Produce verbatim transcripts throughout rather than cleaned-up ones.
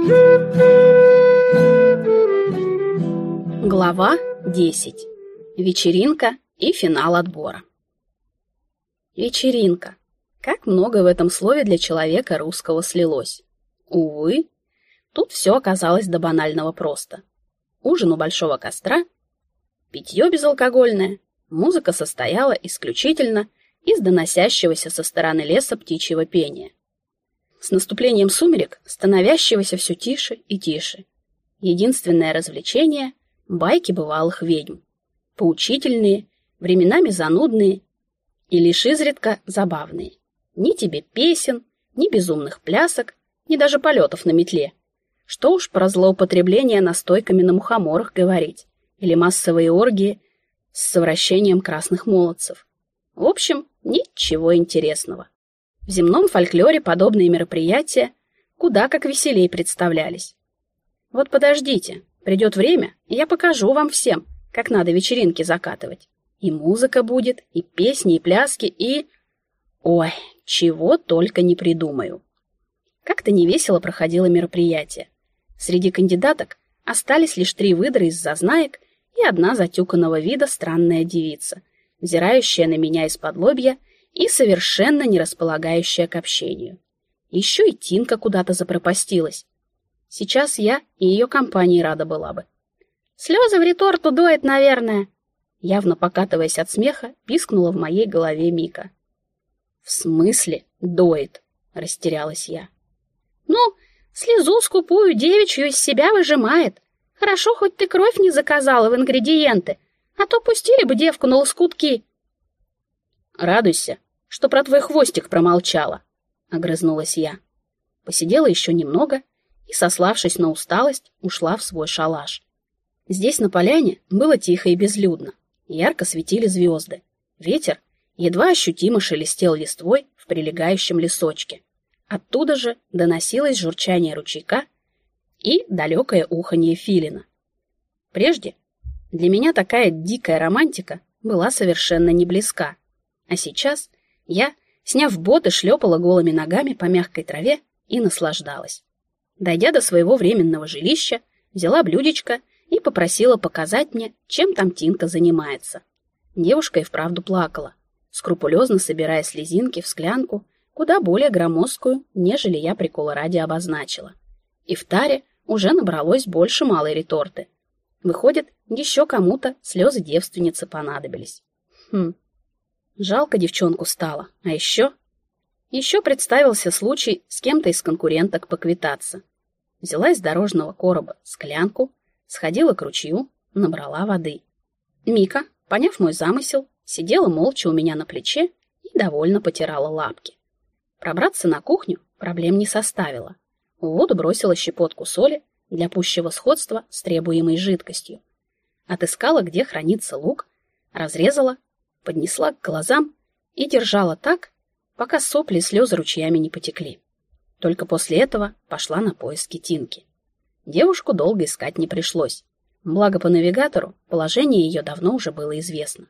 Глава десять. Вечеринка и финал отбора. Вечеринка. Как много в этом слове для человека русского слилось. Увы, тут все оказалось до банального просто. Ужин у большого костра, питье безалкогольное, музыка состояла исключительно из доносящегося со стороны леса птичьего пения. С наступлением сумерек, становящегося все тише и тише. Единственное развлечение — байки бывалых ведьм. Поучительные, временами занудные и лишь изредка забавные. Ни тебе песен, ни безумных плясок, ни даже полетов на метле. Что уж про злоупотребление настойками на мухоморах говорить, или массовые оргии с совращением красных молодцев. В общем, ничего интересного. В земном фольклоре подобные мероприятия куда как веселее представлялись. Вот подождите, придет время, и я покажу вам всем, как надо вечеринки закатывать. И музыка будет, и песни, и пляски, и... Ой, чего только не придумаю. Как-то невесело проходило мероприятие. Среди кандидаток остались лишь три выдры из зазнаек и одна затюканного вида странная девица, взирающая на меня из-под лобья и совершенно не располагающая к общению. Еще и Тинка куда-то запропастилась. Сейчас я и ее компании рада была бы. «Слезы в реторту дует, наверное!» Явно покатываясь от смеха, пискнула в моей голове Мика. «В смысле доит?» — растерялась я. «Ну, слезу скупую девичью из себя выжимает. Хорошо, хоть ты кровь не заказала в ингредиенты, а то пустили бы девку на лоскутки». «Радуйся, что про твой хвостик промолчала», — огрызнулась я. Посидела еще немного и, сославшись на усталость, ушла в свой шалаш. Здесь, на поляне, было тихо и безлюдно. Ярко светили звезды. Ветер едва ощутимо шелестел листвой в прилегающем лесочке. Оттуда же доносилось журчание ручейка и далекое уханье филина. Прежде для меня такая дикая романтика была совершенно не близка. А сейчас я, сняв боты, шлепала голыми ногами по мягкой траве и наслаждалась. Дойдя до своего временного жилища, взяла блюдечко и попросила показать мне, чем там Тинка занимается. Девушка и вправду плакала, скрупулезно собирая слезинки в склянку, куда более громоздкую, нежели я прикола ради обозначила. И в таре уже набралось больше малой реторты. Выходит, еще кому-то слезы девственницы понадобились. Хм, жалко девчонку стало. А еще... Еще представился случай с кем-то из конкуренток поквитаться. Взяла из дорожного короба склянку, сходила к ручью, набрала воды. Мика, поняв мой замысел, сидела молча у меня на плече и довольно потирала лапки. Пробраться на кухню проблем не составило. В воду бросила щепотку соли для пущего сходства с требуемой жидкостью. Отыскала, где хранится лук, разрезала, поднесла к глазам и держала так, пока сопли и слезы ручьями не потекли. Только после этого пошла на поиски Тинки. Девушку долго искать не пришлось. Благо по навигатору положение ее давно уже было известно.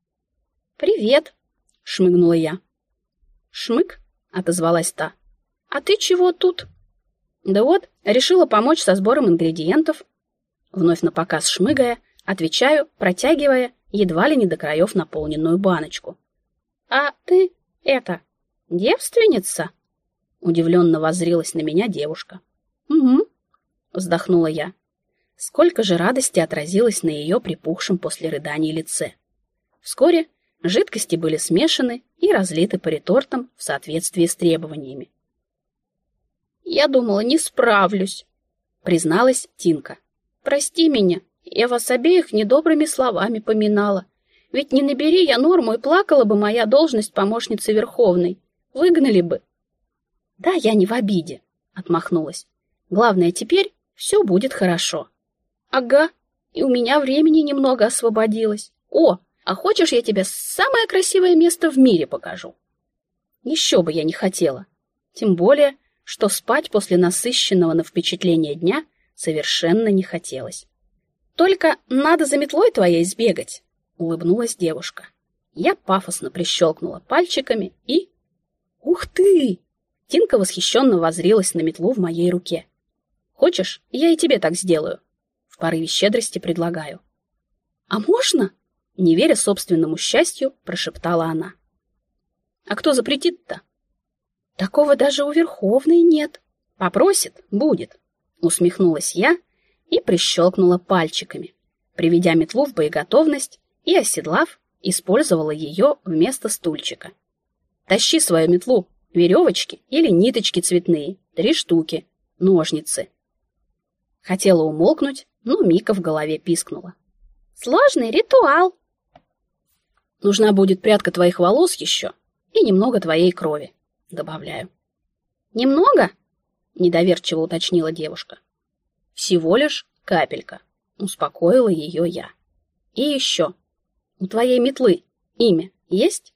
«Привет!» — шмыгнула я. «Шмык?» — отозвалась та. «А ты чего тут?» «Да вот, решила помочь со сбором ингредиентов». Вновь напоказ шмыгая, отвечаю, протягивая едва ли не до краев наполненную баночку. «А ты, это, девственница?» Удивленно воззрилась на меня девушка. «Угу», — вздохнула я. Сколько же радости отразилось на ее припухшем после рыданий лице. Вскоре жидкости были смешаны и разлиты по ретортам в соответствии с требованиями. «Я думала, не справлюсь», — призналась Тинка. «Прости меня, я вас обеих недобрыми словами поминала. Ведь не набери я норму, и плакала бы моя должность помощницы Верховной. Выгнали бы». «Да, я не в обиде», — отмахнулась. «Главное, теперь все будет хорошо». «Ага, и у меня времени немного освободилось. О, а хочешь, я тебе самое красивое место в мире покажу?» Еще бы я не хотела. Тем более, что спать после насыщенного на впечатление дня совершенно не хотелось. «Только надо за метлой твоей сбегать», — улыбнулась девушка. Я пафосно прищелкнула пальчиками и... «Ух ты!» Тинка восхищенно воззрелась на метлу в моей руке. Хочешь, я и тебе так сделаю? В порыве щедрости предлагаю. А можно? Не веря собственному счастью, прошептала она. А кто запретит-то? Такого даже у Верховной нет. Попросит — будет. Усмехнулась я и прищелкнула пальчиками, приведя метлу в боеготовность и, оседлав, использовала ее вместо стульчика. Тащи свою метлу, веревочки или ниточки цветные, три штуки, ножницы. Хотела умолкнуть, но Мика в голове пискнула. Сложный ритуал. Нужна будет прядка твоих волос еще и немного твоей крови, добавляю. Немного? Недоверчиво уточнила девушка. Всего лишь капелька, успокоила ее я. И еще. У твоей метлы имя есть?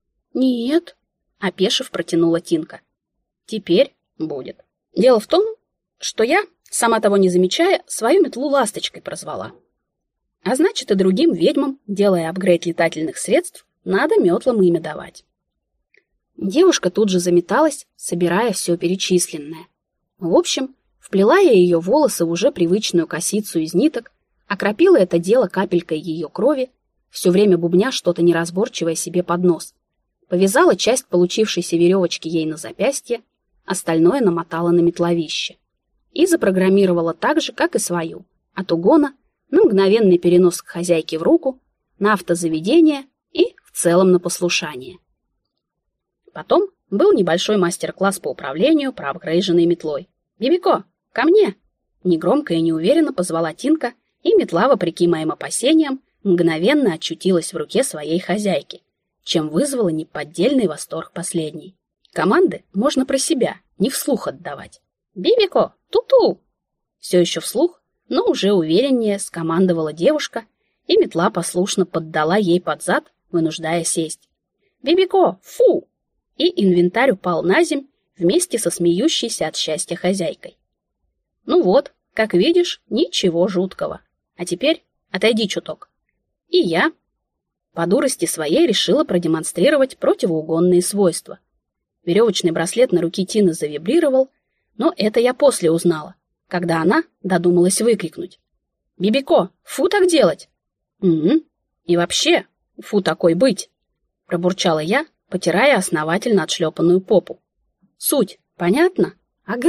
Нет, опешив, протянула Тинка. Теперь будет. Дело в том, что я, сама того не замечая, свою метлу ласточкой прозвала. А значит, и другим ведьмам, делая апгрейд летательных средств, надо метлам имя давать. Девушка тут же заметалась, собирая все перечисленное. В общем, вплела я ее волосы в уже привычную косицу из ниток, окропила это дело капелькой ее крови, все время бубня что-то неразборчивое себе под нос, повязала часть получившейся веревочки ей на запястье, остальное намотала на метловище и запрограммировала так же, как и свою, от угона на мгновенный перенос к хозяйке в руку, на автозаведение и в целом на послушание. Потом был небольшой мастер-класс по управлению проапгрейженной метлой. «Бибико, ко мне!» Негромко и неуверенно позвала Тинка, и метла, вопреки моим опасениям, мгновенно очутилась в руке своей хозяйки, чем вызвала неподдельный восторг последней. Команды можно про себя, не вслух отдавать. «Бибико, ту-ту!» Все еще вслух, но уже увереннее скомандовала девушка, и метла послушно поддала ей под зад, вынуждая сесть. «Бибико, фу!» И инвентарь упал на земь вместе со смеющейся от счастья хозяйкой. Ну вот, как видишь, ничего жуткого. А теперь отойди чуток. И я по дурости своей решила продемонстрировать противоугонные свойства. Веревочный браслет на руке Тины завибрировал, но это я после узнала, когда она додумалась выкрикнуть. «Бибико, фу так делать!» «Угу, и вообще, фу такой быть!» Пробурчала я, потирая основательно отшлепанную попу. «Суть понятно? Ага!»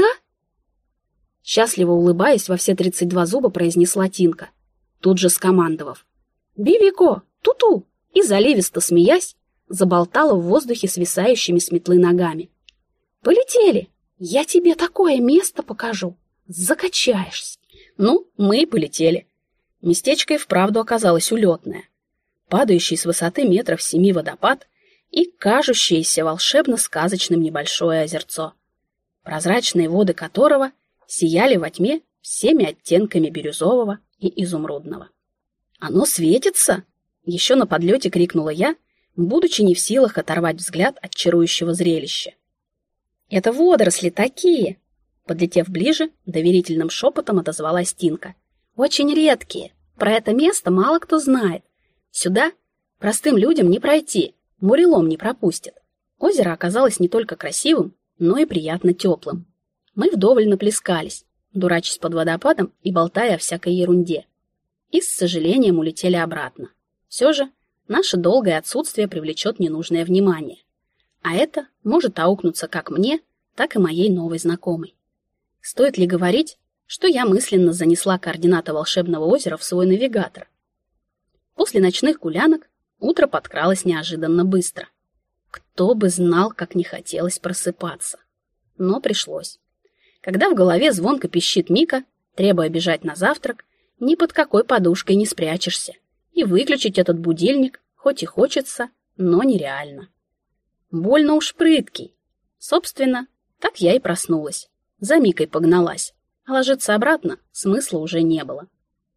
Счастливо улыбаясь во все тридцать два зуба, произнесла Тинка, тут же скомандовав. «Бибико, ту-ту!» И, заливисто смеясь, заболтала в воздухе свисающими с метлы ногами. «Полетели! Я тебе такое место покажу! Закачаешься!» Ну, мы и полетели. Местечко и вправду оказалось улетное. Падающий с высоты метров семи водопад и кажущееся волшебно-сказочным небольшое озерцо, прозрачные воды которого сияли во тьме всеми оттенками бирюзового и изумрудного. «Оно светится!» — еще на подлете крикнула я, будучи не в силах оторвать взгляд от чарующего зрелища. «Это водоросли такие!» Подлетев ближе, доверительным шепотом отозвалась Тинка. «Очень редкие. Про это место мало кто знает. Сюда простым людям не пройти, мурелом не пропустят». Озеро оказалось не только красивым, но и приятно теплым. Мы вдоволь наплескались, дурачась под водопадом и болтая о всякой ерунде. И с сожалением улетели обратно. Все же наше долгое отсутствие привлечет ненужное внимание. А это может аукнуться как мне, так и моей новой знакомой. Стоит ли говорить, что я мысленно занесла координаты волшебного озера в свой навигатор? После ночных гулянок утро подкралось неожиданно быстро. Кто бы знал, как не хотелось просыпаться. Но пришлось. Когда в голове звонко пищит Мика, требуя бежать на завтрак, ни под какой подушкой не спрячешься. И выключить этот будильник хоть и хочется, но нереально. Больно уж прыткий. Собственно, так я и проснулась. За Микой погналась, а ложиться обратно смысла уже не было.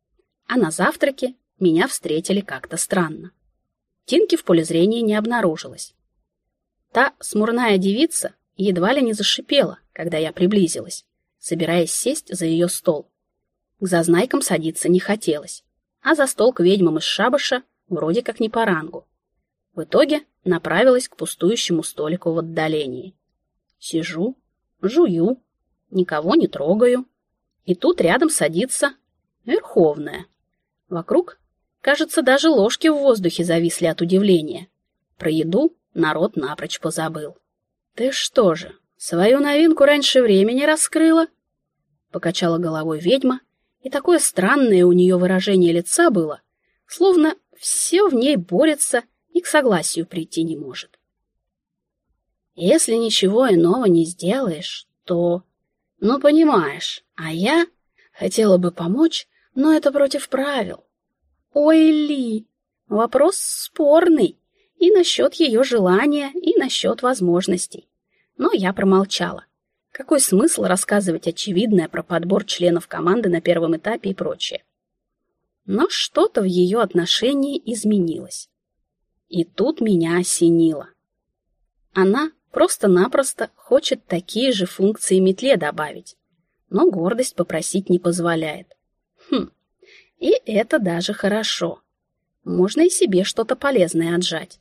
А на завтраке меня встретили как-то странно. Тинки в поле зрения не обнаружилось. Та смурная девица едва ли не зашипела, когда я приблизилась, собираясь сесть за ее стол. К зазнайкам садиться не хотелось, а за стол к ведьмам из шабаша вроде как не по рангу. В итоге направилась к пустующему столику в отдалении. Сижу, жую, никого не трогаю. И тут рядом садится Верховная. Вокруг, кажется, даже ложки в воздухе зависли от удивления. Про еду народ напрочь позабыл. «Ты что же, свою новинку раньше времени раскрыла?» Покачала головой ведьма, и такое странное у нее выражение лица было, словно все в ней борется и к согласию прийти не может. «Если ничего иного не сделаешь, то... Ну, понимаешь, а я хотела бы помочь, но это против правил. Ой, Ли, вопрос спорный и насчет ее желания, и насчет возможностей. Но я промолчала. Какой смысл рассказывать очевидное про подбор членов команды на первом этапе и прочее? Но что-то в ее отношении изменилось. И тут меня осенило. Она просто-напросто хочет такие же функции метле добавить, но гордость попросить не позволяет. Хм, и это даже хорошо. Можно и себе что-то полезное отжать.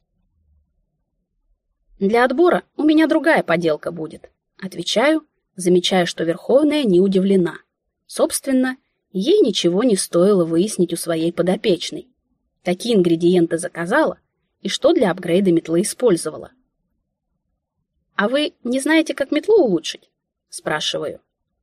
Для отбора у меня другая поделка будет. Отвечаю, замечая, что Верховная не удивлена. Собственно, ей ничего не стоило выяснить у своей подопечной. Какие ингредиенты заказала и что для апгрейда метлы использовала. «А вы не знаете, как метлу улучшить?» — спрашиваю.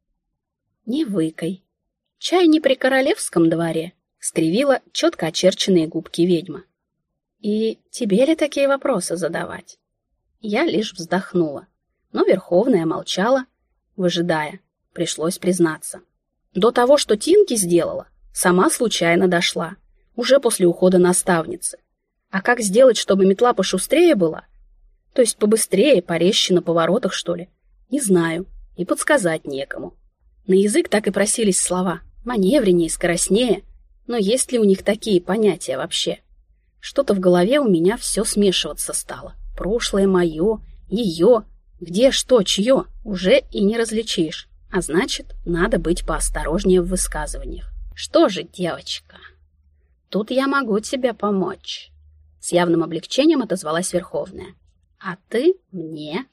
«Не выкай. Чай не при королевском дворе», — скривила четко очерченные губки ведьма. «И тебе ли такие вопросы задавать?» Я лишь вздохнула, но Верховная молчала, выжидая, пришлось признаться. До того, что Тинки сделала, сама случайно дошла, уже после ухода наставницы. А как сделать, чтобы метла пошустрее была? То есть побыстрее, порезче на поворотах, что ли? Не знаю, и подсказать некому. На язык так и просились слова, маневреннее, скоростнее, но есть ли у них такие понятия вообще? Что-то в голове у меня все смешиваться стало. Прошлое мое, ее, где, что, чье, уже и не различишь. А значит, надо быть поосторожнее в высказываниях. Что же, девочка, тут я могу тебе помочь. С явным облегчением отозвалась Верховная. А ты мне?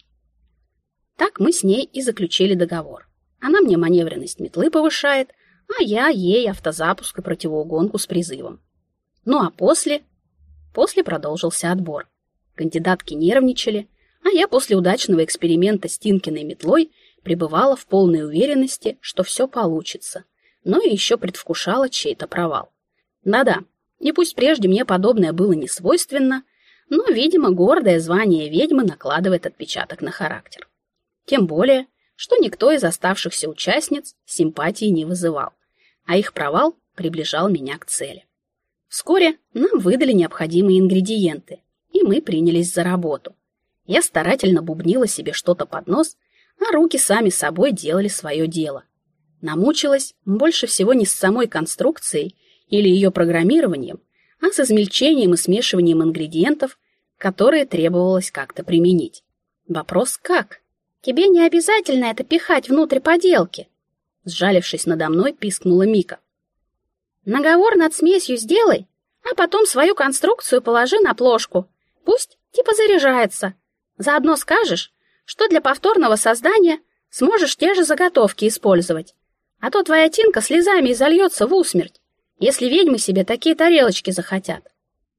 Так мы с ней и заключили договор. Она мне маневренность метлы повышает, а я ей автозапуск и противоугонку с призывом. Ну а после... После продолжился отбор. Кандидатки нервничали, а я после удачного эксперимента с Тинкиной метлой пребывала в полной уверенности, что все получится, но и еще предвкушала чей-то провал. Да-да, и пусть прежде мне подобное было не свойственно, но, видимо, гордое звание ведьмы накладывает отпечаток на характер. Тем более, что никто из оставшихся участниц симпатии не вызывал, а их провал приближал меня к цели. Вскоре нам выдали необходимые ингредиенты, и мы принялись за работу. Я старательно бубнила себе что-то под нос, а руки сами собой делали свое дело. Намучилась больше всего не с самой конструкцией или ее программированием, а с измельчением и смешиванием ингредиентов, которые требовалось как-то применить. Вопрос как? Тебе не обязательно это пихать внутрь поделки, сжалившись надо мной, пискнула Мика. Наговор над смесью сделай, а потом свою конструкцию положи на плошку. Пусть типа заряжается. Заодно скажешь, что для повторного создания сможешь те же заготовки использовать. А то твоя Тинка слезами изольется в усмерть, если ведьмы себе такие тарелочки захотят.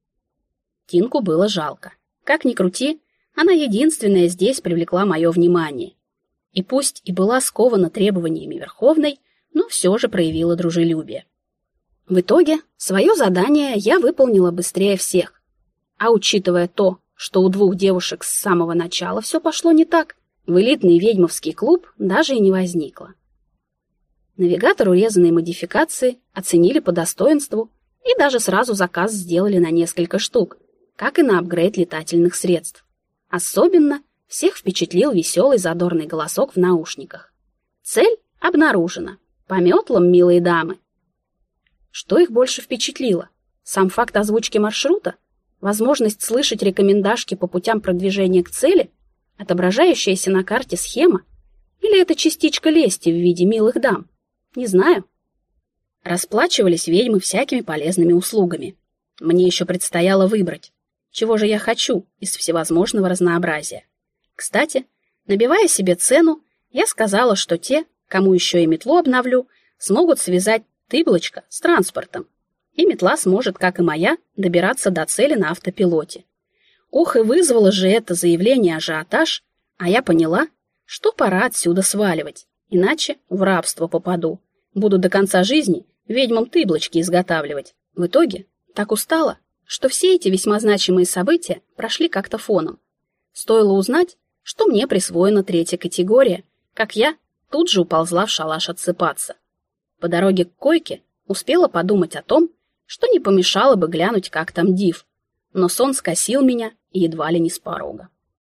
Тинку было жалко. Как ни крути, она единственная здесь привлекла мое внимание. И пусть и была скована требованиями Верховной, но все же проявила дружелюбие. В итоге свое задание я выполнила быстрее всех. А учитывая то, что у двух девушек с самого начала все пошло не так, в элитный ведьмовский клуб даже и не возникло. Навигатор урезанной модификации оценили по достоинству и даже сразу заказ сделали на несколько штук, как и на апгрейд летательных средств. Особенно всех впечатлил веселый задорный голосок в наушниках. Цель обнаружена. По метлам, милые дамы. Что их больше впечатлило? Сам факт озвучки маршрута? Возможность слышать рекомендашки по путям продвижения к цели? Отображающаяся на карте схема? Или это частичка лести в виде милых дам? Не знаю. Расплачивались ведьмы всякими полезными услугами. Мне еще предстояло выбрать, чего же я хочу из всевозможного разнообразия. Кстати, набивая себе цену, я сказала, что те, кому еще и метлу обновлю, смогут связать Тыблочка с транспортом, и метла сможет, как и моя, добираться до цели на автопилоте. Ох, и вызвало же это заявление ажиотаж, а я поняла, что пора отсюда сваливать, иначе в рабство попаду. Буду до конца жизни ведьмам Тыблочки изготавливать. В итоге так устала, что все эти весьма значимые события прошли как-то фоном. Стоило узнать, что мне присвоена третья категория, как я тут же уползла в шалаш отсыпаться. По дороге к койке успела подумать о том, что не помешало бы глянуть, как там Див, но сон скосил меня и едва ли не с порога.